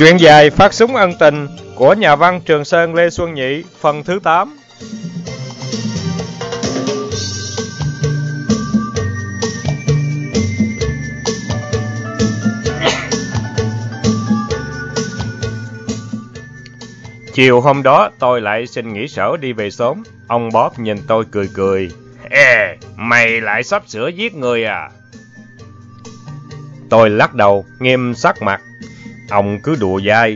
Truyện dài Phát súng ân tình của nhà văn Trường Sơn Lê Xuân Nhị, phần thứ 8. Chiều hôm đó tôi lại xin nghỉ sở đi về sớm. Ông Bob nhìn tôi cười cười. Ê, mày lại sắp sửa giết người à? Tôi lắc đầu, nghiêm sắc mặt. Ông cứ đùa dai.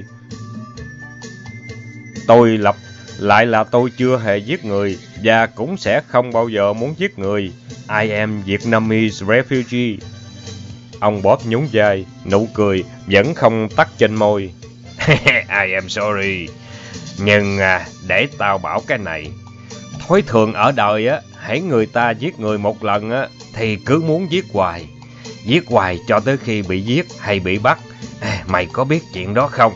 Tôi lặp lại là tôi chưa hề giết người và cũng sẽ không bao giờ muốn giết người. I am Vietnamese refugee. Ông Bob nhún vai, nụ cười vẫn không tắt trên môi. I am sorry. Nhưng để tao bảo cái này. Thói thường ở đời á, hãy người ta giết người một lần á thì cứ muốn giết hoài. Giết hoài cho tới khi bị giết hay bị bắt. Mày có biết chuyện đó không?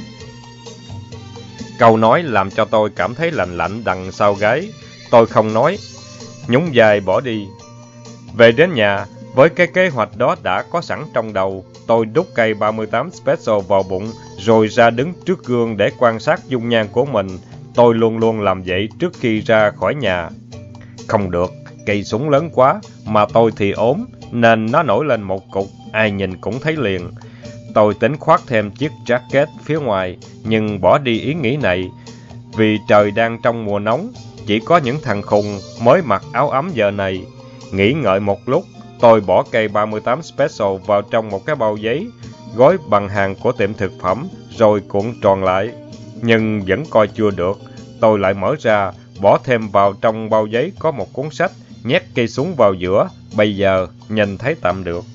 Câu nói làm cho tôi cảm thấy lạnh lạnh đằng sau gáy. Tôi không nói, nhún vai bỏ đi. Về đến nhà, với cái kế hoạch đó đã có sẵn trong đầu, tôi đút cây 38 Special vào bụng, rồi ra đứng trước gương để quan sát dung nhan của mình. Tôi luôn luôn làm vậy trước khi ra khỏi nhà. Không được, cây súng lớn quá, mà tôi thì ốm, nên nó nổi lên một cục, ai nhìn cũng thấy liền. Tôi tính khoác thêm chiếc jacket phía ngoài, nhưng bỏ đi ý nghĩ này. Vì trời đang trong mùa nóng, chỉ có những thằng khùng mới mặc áo ấm giờ này. Nghĩ ngợi một lúc, tôi bỏ cây 38 Special vào trong một cái bao giấy, gói bằng hàng của tiệm thực phẩm, rồi cuộn tròn lại. Nhưng vẫn coi chưa được, tôi lại mở ra, bỏ thêm vào trong bao giấy có một cuốn sách, nhét cây súng vào giữa, bây giờ nhìn thấy tạm được.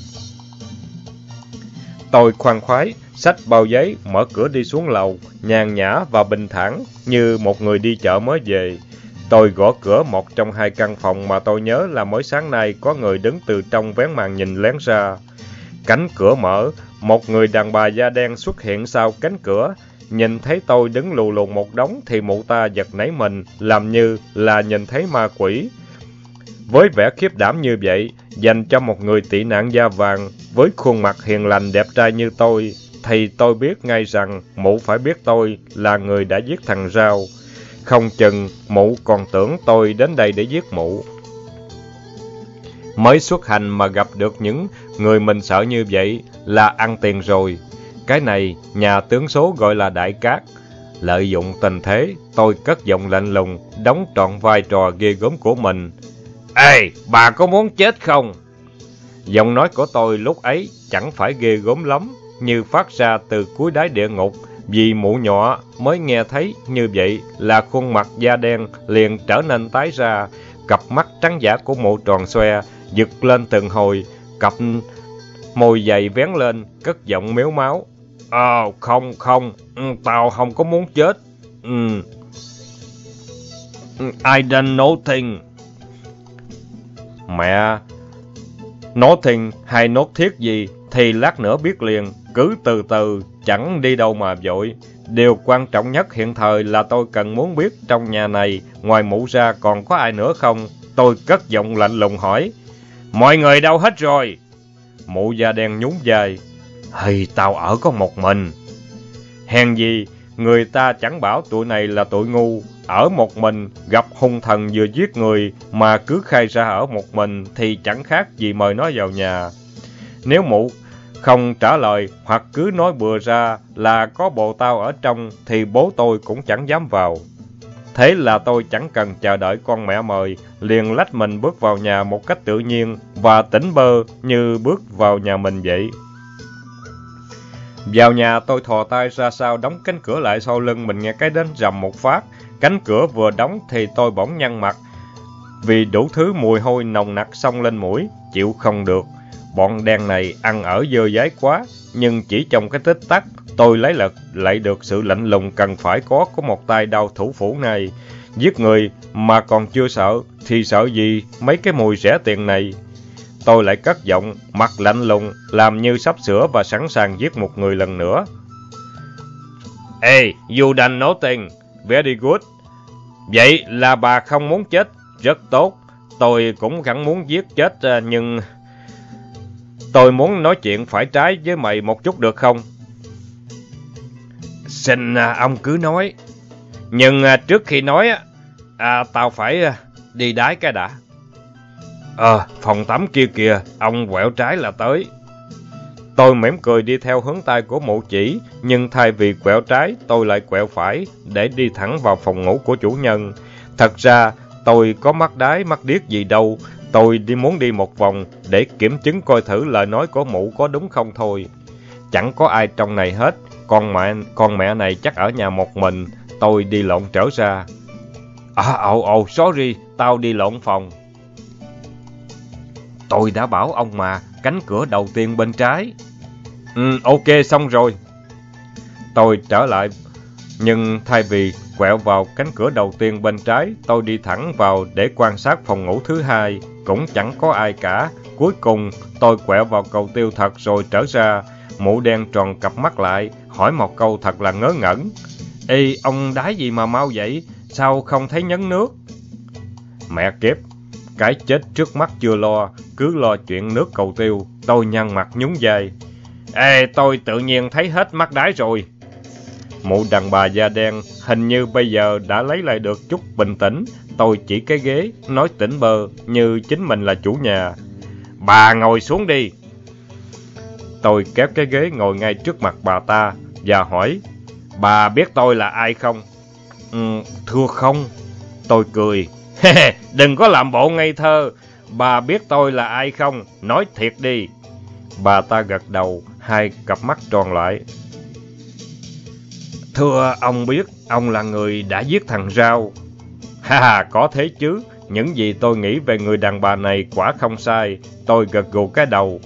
Tôi khoan khoái, xách bao giấy, mở cửa đi xuống lầu, nhàn nhã và bình thản như một người đi chợ mới về. Tôi gõ cửa một trong hai căn phòng mà tôi nhớ là mới sáng nay có người đứng từ trong vén màn nhìn lén ra. Cánh cửa mở, một người đàn bà da đen xuất hiện sau cánh cửa. Nhìn thấy tôi đứng lù lù một đống thì mụ ta giật nảy mình, làm như là nhìn thấy ma quỷ. Với vẻ khiếp đảm như vậy, dành cho một người tị nạn da vàng, với khuôn mặt hiền lành đẹp trai như tôi, thì tôi biết ngay rằng mụ phải biết tôi là người đã giết thằng Rao. Không chừng mụ còn tưởng tôi đến đây để giết mụ. Mới xuất hành mà gặp được những người mình sợ như vậy là ăn tiền rồi. Cái này nhà tướng số gọi là đại cát. Lợi dụng tình thế, tôi cất giọng lạnh lùng, đóng trọn vai trò ghê gớm của mình. Ê, bà có muốn chết không? Giọng nói của tôi lúc ấy chẳng phải ghê gớm lắm, như phát ra từ cuối đáy địa ngục. Vì mụ nhỏ mới nghe thấy như vậy là khuôn mặt da đen liền trở nên tái ra, cặp mắt trắng dã của mụ tròn xoe, giật lên từng hồi, cặp môi dày vén lên, cất giọng mếu máo. Không, tao không có muốn chết. I done nothing. Mẹ, nothing hay nốt thiết gì thì lát nữa biết liền, cứ từ từ, chẳng đi đâu mà vội. Điều quan trọng nhất hiện thời là tôi cần muốn biết trong nhà này, ngoài mụ ra còn có ai nữa không? Tôi cất giọng lạnh lùng hỏi. Mọi người đâu hết rồi? Mụ da đen nhún vai. Thì tao ở có một mình. Hèn gì, người ta chẳng bảo tụi này là tụi ngu. Ở một mình, gặp hung thần vừa giết người mà cứ khai ra ở một mình thì chẳng khác gì mời nó vào nhà. Nếu mụ không trả lời hoặc cứ nói bừa ra là có bộ tao ở trong thì bố tôi cũng chẳng dám vào. Thế là tôi chẳng cần chờ đợi con mẹ mời, liền lách mình bước vào nhà một cách tự nhiên và tỉnh bơ như bước vào nhà mình vậy. Vào nhà tôi thò tay ra sau đóng cánh cửa lại sau lưng mình, nghe cái đến rầm một phát. Cánh cửa vừa đóng thì tôi bỗng nhăn mặt, vì đủ thứ mùi hôi nồng nặc xông lên mũi, chịu không được. Bọn đen này ăn ở dơ dái quá, nhưng chỉ trong cái tích tắc, tôi lấy lại được sự lạnh lùng cần phải có của một tay đao thủ phủ này. Giết người mà còn chưa sợ, thì sợ gì mấy cái mùi rẻ tiền này. Tôi lại cất giọng, mặt lạnh lùng, làm như sắp sửa và sẵn sàng giết một người lần nữa. Hey, you done nothing. Very good. Vậy là bà không muốn chết. Rất tốt. Tôi cũng chẳng muốn giết chết, nhưng tôi muốn nói chuyện phải trái với mày một chút được không? Xin ông cứ nói. Nhưng trước khi nói, tao phải đi đái cái đã. Phòng tắm kia kìa, ông quẹo trái là tới. Tôi mỉm cười đi theo hướng tay của mụ chỉ, nhưng thay vì quẹo trái, tôi lại quẹo phải để đi thẳng vào phòng ngủ của chủ nhân. Thật ra, tôi có mắc đái mắc điếc gì đâu, tôi muốn đi một vòng để kiểm chứng coi thử lời nói của mụ có đúng không thôi. Chẳng có ai trong này hết, con mẹ này chắc ở nhà một mình, tôi đi lộn trở ra. Sorry, tao đi lộn phòng. Tôi đã bảo ông mà, cánh cửa đầu tiên bên trái. Ok, xong rồi. Tôi trở lại, nhưng thay vì quẹo vào cánh cửa đầu tiên bên trái, tôi đi thẳng vào để quan sát phòng ngủ thứ hai, cũng chẳng có ai cả. Cuối cùng, tôi quẹo vào cầu tiêu thật rồi trở ra. Mụ đen tròn cặp mắt lại, hỏi một câu thật là ngớ ngẩn. Ê, ông đái gì mà mau vậy? Sao không thấy nhấn nước? Mẹ kiếp, cái chết trước mắt chưa lo, cứ lo chuyện nước cầu tiêu. Tôi nhăn mặt nhún vai. Ê, tôi tự nhiên thấy hết mắc đái rồi. Mụ đàn bà da đen hình như bây giờ đã lấy lại được chút bình tĩnh. Tôi chỉ cái ghế, nói tỉnh bơ như chính mình là chủ nhà. Bà ngồi xuống đi. Tôi kéo cái ghế ngồi ngay trước mặt bà ta và hỏi, bà biết tôi là ai không? Thưa không. Tôi cười. Đừng có làm bộ ngây thơ. Bà biết tôi là ai không? Nói thiệt đi. Bà ta gật đầu, hai cặp mắt tròn lại. Thưa ông biết, ông là người đã giết thằng Rao. Có thế chứ. Những gì tôi nghĩ về người đàn bà này quả không sai. Tôi gật gù cái đầu.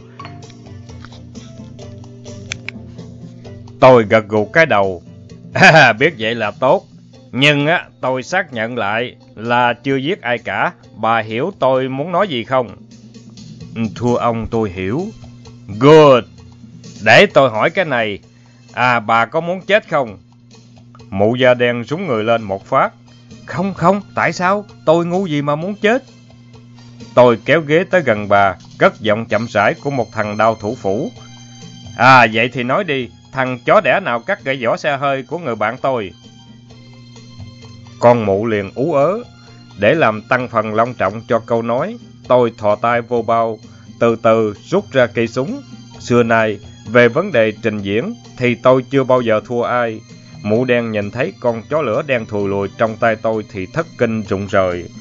Biết vậy là tốt. Nhưng tôi xác nhận lại là chưa giết ai cả. Bà hiểu tôi muốn nói gì không? Thưa ông, tôi hiểu. Good. Để tôi hỏi cái này. Bà có muốn chết không? Mụ da đen rúng người lên một phát. Không, tại sao? Tôi ngu gì mà muốn chết? Tôi kéo ghế tới gần bà, cất giọng chậm rãi của một thằng đao thủ phủ. Vậy thì nói đi, thằng chó đẻ nào cắt gãy vỏ xe hơi của người bạn tôi? Con mụ liền ú ớ. Để làm tăng phần long trọng cho câu nói, tôi thò tay vô bao, từ từ rút ra cây súng. Xưa nay, về vấn đề trình diễn thì tôi chưa bao giờ thua ai. Mụ đen nhìn thấy con chó lửa đen thùi lùi trong tay tôi thì thất kinh rụng rời.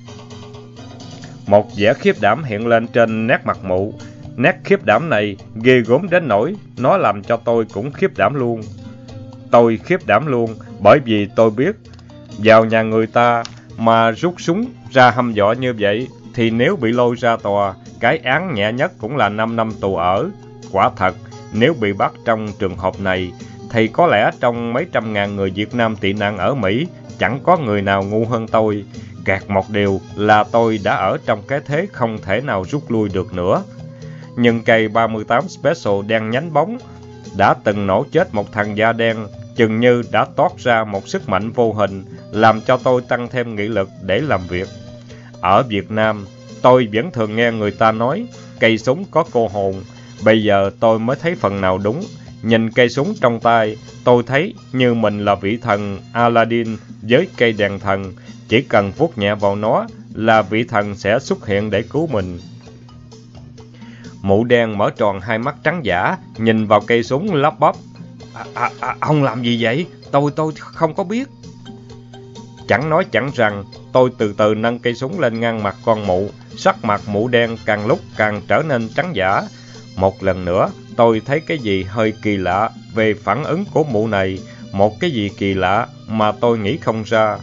Một vẻ khiếp đảm hiện lên trên nét mặt mụ. Nét khiếp đảm này ghê gớm đến nỗi nó làm cho tôi cũng khiếp đảm luôn. Tôi khiếp đảm luôn bởi vì tôi biết vào nhà người ta mà rút súng ra hăm dọa như vậy thì nếu bị lôi ra tòa, cái án nhẹ nhất cũng là 5 năm tù ở. Quả thật, nếu bị bắt trong trường hợp này thì có lẽ trong mấy trăm ngàn người Việt Nam tị nạn ở Mỹ chẳng có người nào ngu hơn tôi. Kẹt một điều là tôi đã ở trong cái thế không thể nào rút lui được nữa. Nhưng cây 38 Special đen nhánh bóng đã từng nổ chết một thằng da đen, chừng như đã toát ra một sức mạnh vô hình, làm cho tôi tăng thêm nghị lực để làm việc. Ở Việt Nam, tôi vẫn thường nghe người ta nói cây súng có cô hồn. Bây giờ tôi mới thấy phần nào đúng. Nhìn cây súng trong tay, tôi thấy như mình là vị thần Aladdin với cây đèn thần. Chỉ cần vuốt nhẹ vào nó là vị thần sẽ xuất hiện để cứu mình. Mụ đen mở tròn hai mắt trắng dã, nhìn vào cây súng lắp bắp. Ông làm gì vậy? Tôi không có biết. Chẳng nói chẳng rằng, tôi từ từ nâng cây súng lên ngang mặt con mụ. Sắc mặt mụ đen càng lúc càng trở nên trắng dã. Một lần nữa, tôi thấy cái gì hơi kỳ lạ về phản ứng của mụ này. Một cái gì kỳ lạ mà tôi nghĩ không ra.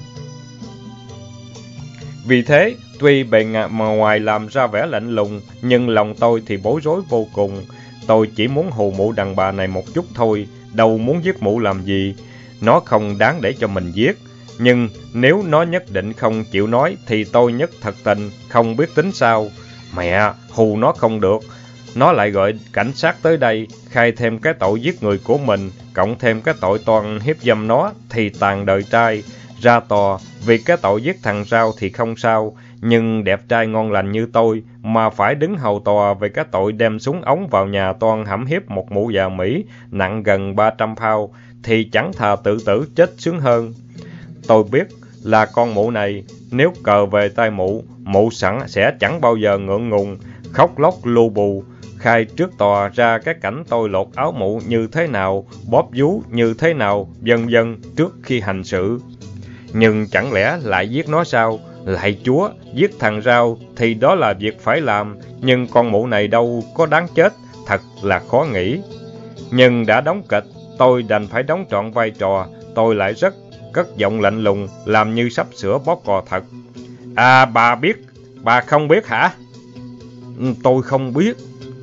Vì thế, tuy bề ngoài làm ra vẻ lạnh lùng, nhưng lòng tôi thì bối rối vô cùng. Tôi chỉ muốn hù mụ đàn bà này một chút thôi, đâu muốn giết mụ làm gì. Nó không đáng để cho mình giết. Nhưng nếu nó nhất định không chịu nói thì tôi nhất thật tình không biết tính sao. Mẹ, hù nó không được. Nó lại gọi cảnh sát tới đây, khai thêm cái tội giết người của mình, cộng thêm cái tội toàn hiếp dâm nó thì tàn đời trai. Ra tòa, vì cái tội giết thằng Rao thì không sao, nhưng đẹp trai ngon lành như tôi mà phải đứng hầu tòa về cái tội đem súng ống vào nhà toan hãm hiếp một mụ già Mỹ nặng gần 300 pound thì chẳng thà tự tử chết sướng hơn. Tôi biết là con mụ này, nếu cờ về tay mụ sẵn sẽ chẳng bao giờ ngượng ngùng, khóc lóc lu bù, khai trước tòa ra cái cảnh tôi lột áo mụ như thế nào, bóp vú như thế nào, vân vân trước khi hành sự. Nhưng chẳng lẽ lại giết nó sao? Lạy Chúa, giết thằng Rao thì đó là việc phải làm, nhưng con mụ này đâu có đáng chết, thật là khó nghĩ. Nhưng đã đóng kịch, tôi đành phải đóng trọn vai trò, tôi lại cất giọng lạnh lùng, làm như sắp sửa bóp cò thật. À, bà không biết hả? Tôi không biết.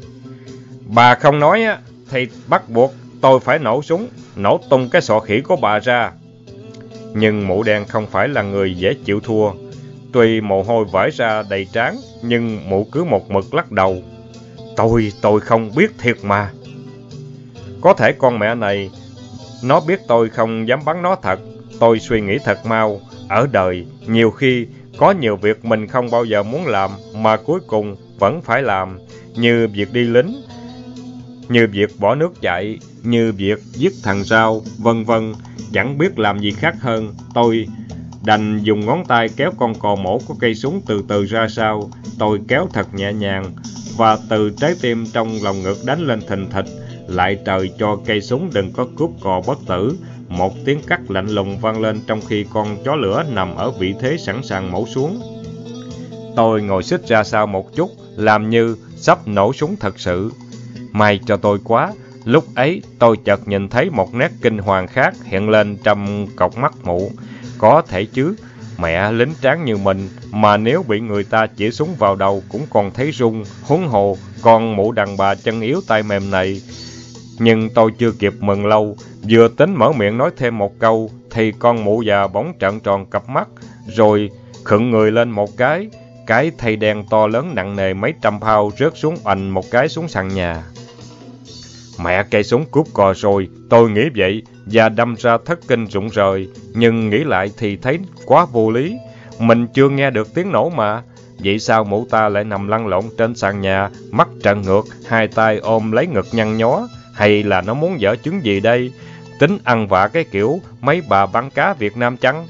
Bà không nói á, thì bắt buộc tôi phải nổ súng, nổ tung cái sọ khỉ của bà ra. Nhưng mụ đen không phải là người dễ chịu thua. Tuy mồ hôi vãi ra đầy trán, nhưng mụ cứ một mực lắc đầu. Tôi không biết thiệt mà. Có thể con mẹ này, nó biết tôi không dám bắn nó thật. Tôi suy nghĩ thật mau. Ở đời, nhiều khi có nhiều việc mình không bao giờ muốn làm, mà cuối cùng vẫn phải làm. Như việc đi lính, như việc bỏ nước chạy, như việc giết thằng Rao, vân vân. Chẳng biết làm gì khác hơn. Tôi đành dùng ngón tay kéo con cò mổ của cây súng từ từ ra sau. Tôi kéo thật nhẹ nhàng, và từ trái tim trong lòng ngực đánh lên thình thịch. Lại trời cho cây súng đừng có cướp cò bất tử. Một tiếng cắt lạnh lùng vang lên trong khi con chó lửa nằm ở vị thế sẵn sàng mổ xuống. Tôi ngồi xích ra sau một chút, làm như sắp nổ súng thật sự. May cho tôi quá, lúc ấy tôi chợt nhìn thấy một nét kinh hoàng khác hiện lên trong cọc mắt mụ. Có thể chứ, mẹ lính tráng như mình mà nếu bị người ta chỉ súng vào đầu cũng còn thấy run, huống hồ con mụ đàn bà chân yếu tay mềm này. Nhưng tôi chưa kịp mừng lâu, vừa tính mở miệng nói thêm một câu thì con mụ già bỗng trợn tròn cặp mắt, rồi khựng người lên một cái thây đen to lớn nặng nề mấy trăm pound rớt xuống oành một cái xuống sàn nhà. Mẹ cây súng cướp cò rồi, tôi nghĩ vậy và đâm ra thất kinh rụng rời, nhưng nghĩ lại thì thấy quá vô lý. Mình chưa nghe được tiếng nổ mà. Vậy sao mụ ta lại nằm lăn lộn trên sàn nhà, mắt trợn ngược, hai tay ôm lấy ngực nhăn nhó? Hay là nó muốn giở trứng gì đây? Tính ăn vạ cái kiểu mấy bà bán cá Việt Nam chăng?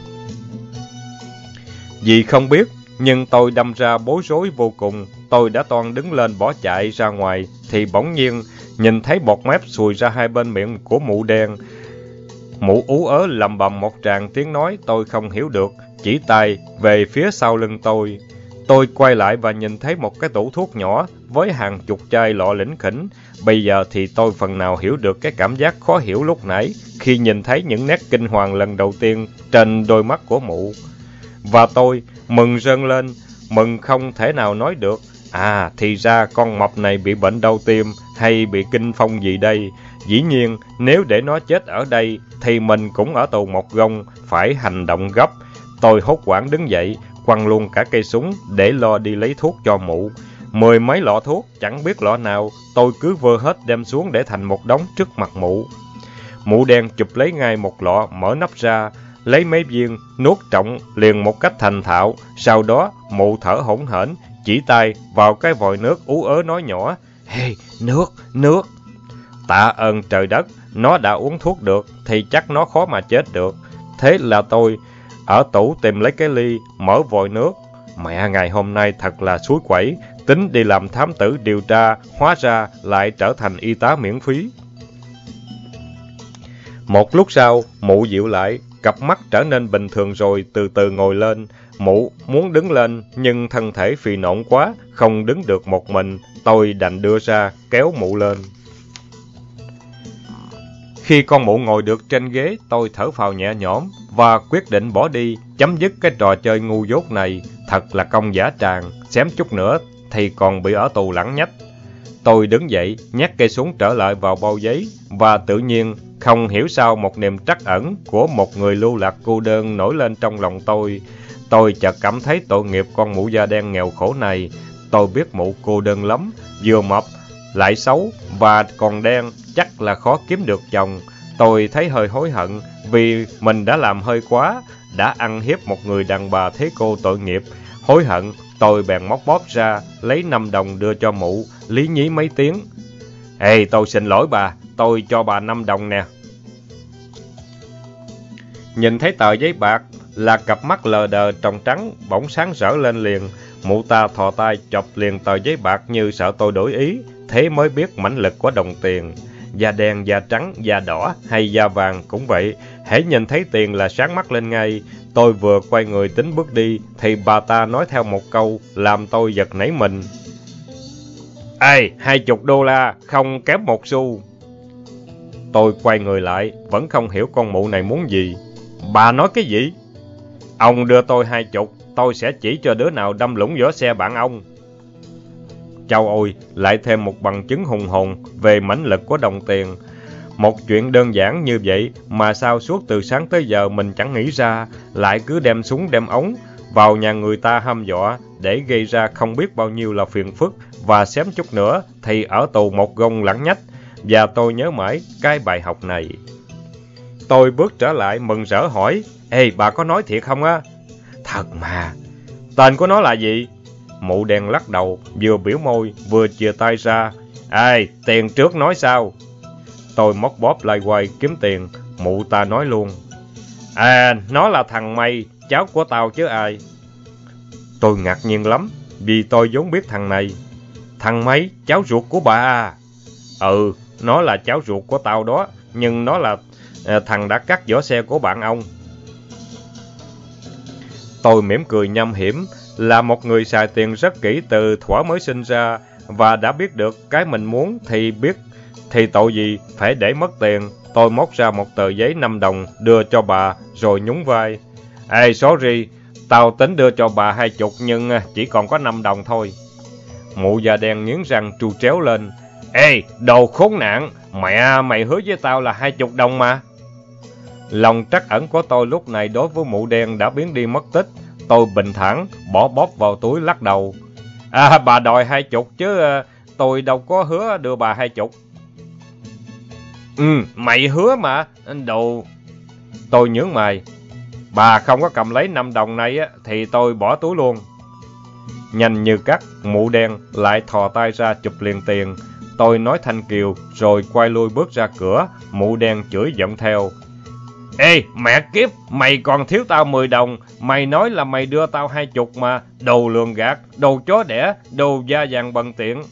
Vì không biết, nhưng tôi đâm ra bối rối vô cùng. Tôi đã toan đứng lên bỏ chạy ra ngoài, thì bỗng nhiên nhìn thấy bọt mép sùi ra hai bên miệng của mụ đen. Mụ ú ớ lầm bầm một tràng tiếng nói tôi không hiểu được, chỉ tay về phía sau lưng tôi. Tôi quay lại và nhìn thấy một cái tủ thuốc nhỏ với hàng chục chai lọ lỉnh khỉnh. Bây giờ thì tôi phần nào hiểu được cái cảm giác khó hiểu lúc nãy khi nhìn thấy những nét kinh hoàng lần đầu tiên trên đôi mắt của mụ. Và tôi mừng rơn lên, mừng không thể nào nói được. À, thì ra con mập này bị bệnh đau tim hay bị kinh phong gì đây. Dĩ nhiên, nếu để nó chết ở đây thì mình cũng ở tù một gông, phải hành động gấp. Tôi hốt hoảng đứng dậy, quăng luôn cả cây súng để lo đi lấy thuốc cho mụ. 10 mấy lọ thuốc, chẳng biết lọ nào, tôi cứ vơ hết đem xuống để thành một đống trước mặt mụ. Mụ đen chụp lấy ngay một lọ, mở nắp ra, lấy mấy viên, nuốt trọng liền một cách thành thạo. Sau đó, mụ thở hổn hển, chỉ tay vào cái vòi nước ú ớ nói nhỏ: "Hey, nước." Tạ ơn trời đất, nó đã uống thuốc được thì chắc nó khó mà chết được. Thế là tôi ở tủ tìm lấy cái ly, mở vòi nước. Mẹ ngày hôm nay thật là suối quẩy, tính đi làm thám tử điều tra, hóa ra lại trở thành y tá miễn phí. Một lúc sau, mụ dịu lại, cặp mắt trở nên bình thường rồi từ từ ngồi lên. Mụ muốn đứng lên, nhưng thân thể phì nộn quá, không đứng được một mình. Tôi đành đưa ra, kéo mụ lên. Khi con mụ ngồi được trên ghế, tôi thở phào nhẹ nhõm và quyết định bỏ đi, chấm dứt cái trò chơi ngu dốt này. Thật là công dã tràng, xém chút nữa thì còn bị ở tù lẳng nhách. Tôi đứng dậy, nhét cây súng trở lại vào bao giấy, và tự nhiên, không hiểu sao một niềm trắc ẩn của một người lưu lạc cô đơn nổi lên trong lòng tôi. Tôi chợt cảm thấy tội nghiệp con mụ da đen nghèo khổ này. Tôi biết mụ cô đơn lắm, vừa mập, lại xấu, và còn đen, chắc là khó kiếm được chồng. Tôi thấy hơi hối hận vì mình đã làm hơi quá, đã ăn hiếp một người đàn bà thế cô tội nghiệp. Hối hận, tôi bèn móc bóp ra, lấy 5 đồng đưa cho mụ, lý nhí mấy tiếng. Ê, tôi xin lỗi bà, tôi cho bà 5 đồng nè. Nhìn thấy tờ giấy bạc là cặp mắt lờ đờ tròng trắng bỗng sáng rỡ lên liền. Mụ ta thò tay chộp liền tờ giấy bạc như sợ tôi đổi ý, thế mới biết mãnh lực của đồng tiền. Da đen, da trắng, da đỏ hay da vàng cũng vậy, hễ nhìn thấy tiền là sáng mắt lên ngay. Tôi vừa quay người tính bước đi thì bà ta nói theo một câu làm tôi giật nảy mình. Ê, $20, không kém một xu. Tôi quay người lại, vẫn không hiểu con mụ này muốn gì. Bà nói cái gì? Ông đưa tôi 20, tôi sẽ chỉ cho đứa nào đâm lũng vỏ xe bạn ông. Chao ôi, lại thêm một bằng chứng hùng hồn về mãnh lực của đồng tiền. Một chuyện đơn giản như vậy mà sao suốt từ sáng tới giờ mình chẳng nghĩ ra, lại cứ đem súng đem ống vào nhà người ta hăm dọa để gây ra không biết bao nhiêu là phiền phức, và xém chút nữa thì ở tù một gông lẳng nhách. Và tôi nhớ mãi cái bài học này. Tôi bước trở lại mừng rỡ hỏi, ê, bà có nói thiệt không á? Thật mà. Tên của nó là gì? Mụ đen lắc đầu, vừa biểu môi, vừa chìa tay ra. Ê, tiền trước nói sao? Tôi móc bóp lại quay kiếm tiền, mụ ta nói luôn. À, nó là thằng Mây, cháu của tao chứ ai. Tôi ngạc nhiên lắm, vì tôi vốn biết thằng này. Thằng Mây, cháu ruột của bà à? Ừ, nó là cháu ruột của tao đó, nhưng nó là thằng đã cắt vỏ xe của bạn ông. Tôi mỉm cười nham hiểm, là một người xài tiền rất kỹ từ thuở mới sinh ra, và đã biết được cái mình muốn thì tội gì phải để mất tiền. Tôi móc ra một tờ giấy 5 đồng đưa cho bà rồi nhún vai. Ê, sorry, tao tính đưa cho bà 20 nhưng chỉ còn có 5 đồng thôi. Mụ da đen nghiến răng tru tréo lên. Ê, đồ khốn nạn, mẹ mày hứa với tao là 20 đồng mà. Lòng trắc ẩn của tôi lúc này đối với mụ đen đã biến đi mất tích. Tôi bình thản bỏ bóp vào túi lắc đầu. À, bà đòi 20 chứ tôi đâu có hứa đưa bà 20. Mày hứa mà, đồ. Tôi nhướng mày. Bà không có cầm lấy 5 đồng này thì tôi bỏ túi luôn. Nhanh như cắt, mụ đen lại thò tay ra chụp liền tiền. Tôi nói thanh kiều rồi quay lui bước ra cửa. Mụ đen chửi giọng theo. Ê, mẹ kiếp, mày còn thiếu tao 10 đồng. Mày nói là mày đưa tao 20 mà. Đồ lường gạt, đồ chó đẻ, đồ da vàng bần tiện.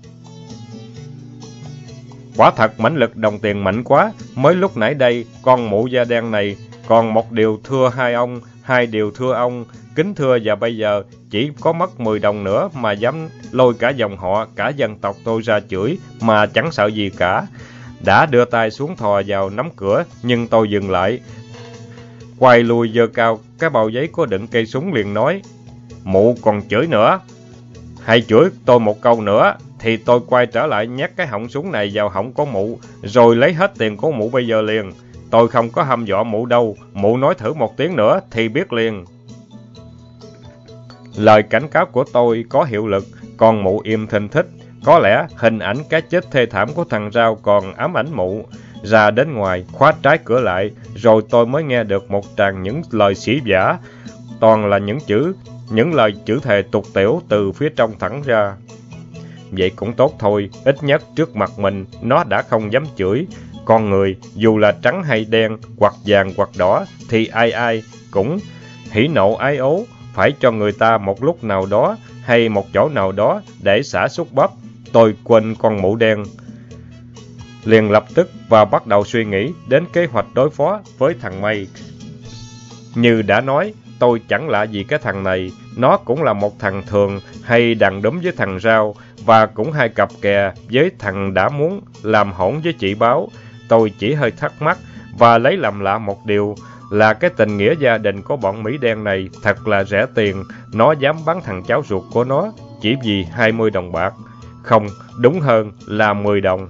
Quả thật mãnh lực đồng tiền mạnh quá. Mới lúc nãy đây, con mụ da đen này còn một điều thưa hai điều thưa ông. Kính thưa, và bây giờ chỉ có mất 10 đồng nữa mà dám lôi cả dòng họ, cả dân tộc tôi ra chửi mà chẳng sợ gì cả. Đã đưa tay xuống thò vào nắm cửa, nhưng tôi dừng lại. Quay lui giơ cao cái bao giấy có đựng cây súng liền nói. Mụ còn chửi nữa. Hãy chửi tôi một câu nữa, thì tôi quay trở lại nhét cái họng súng này vào họng của mụ, rồi lấy hết tiền của mụ bây giờ liền. Tôi không có hăm dọa mụ đâu, mụ nói thử một tiếng nữa thì biết liền. Lời cảnh cáo của tôi có hiệu lực, còn mụ im thình thích. Có lẽ hình ảnh cái chết thê thảm của thằng Rao còn ám ảnh mụ. Ra đến ngoài, khóa trái cửa lại, rồi tôi mới nghe được một tràng những lời sỉ vả. Toàn là những lời chửi thề tục tĩu từ phía trong thẳng ra. Vậy cũng tốt thôi, ít nhất trước mặt mình, nó đã không dám chửi. Con người, dù là trắng hay đen, hoặc vàng hoặc đỏ, thì ai cũng hỉ nộ ái ố, phải cho người ta một lúc nào đó, hay một chỗ nào đó để xả xúc bắp. Tôi quên con mụ đen liền lập tức và bắt đầu suy nghĩ đến kế hoạch đối phó với thằng Mây. Như đã nói, tôi chẳng lạ gì cái thằng này. Nó cũng là một thằng thường hay đàn đúm với thằng Rao, và cũng hay cặp kè với thằng đã muốn làm hỗn với chị Báo. Tôi chỉ hơi thắc mắc và lấy làm lạ một điều là cái tình nghĩa gia đình của bọn Mỹ đen này thật là rẻ tiền. Nó dám bắn thằng cháu ruột của nó chỉ vì 20 đồng bạc. Không, đúng hơn là 10 đồng.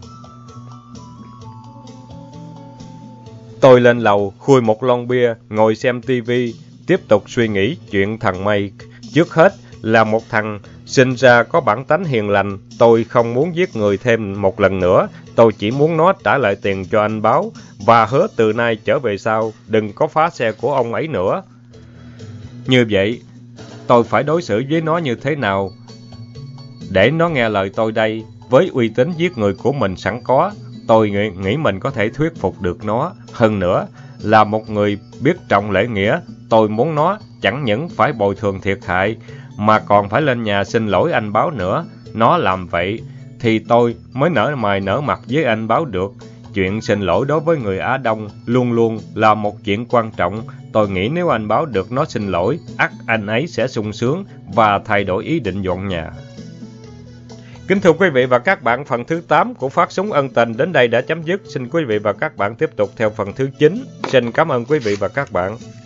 Tôi lên lầu, khui một lon bia, ngồi xem tivi, tiếp tục suy nghĩ chuyện thằng Mây. Trước hết là một thằng sinh ra có bản tánh hiền lành. Tôi không muốn giết người thêm một lần nữa. Tôi chỉ muốn nó trả lại tiền cho anh Báo, và hứa từ nay trở về sau đừng có phá xe của ông ấy nữa. Như vậy, tôi phải đối xử với nó như thế nào để nó nghe lời tôi đây? Với uy tín giết người của mình sẵn có, tôi nghĩ mình có thể thuyết phục được nó. Hơn nữa, là một người biết trọng lễ nghĩa, tôi muốn nó chẳng những phải bồi thường thiệt hại, mà còn phải lên nhà xin lỗi anh Báo nữa. Nó làm vậy thì tôi mới nở mày nở mặt với anh Báo được. Chuyện xin lỗi đối với người Á Đông luôn luôn là một chuyện quan trọng. Tôi nghĩ nếu anh Báo được nó xin lỗi, ắt anh ấy sẽ sung sướng và thay đổi ý định dọn nhà. Kính thưa quý vị và các bạn, phần thứ 8 của Phát Súng Ân Tình đến đây đã chấm dứt. Xin quý vị và các bạn tiếp tục theo phần thứ 9. Xin cảm ơn quý vị và các bạn.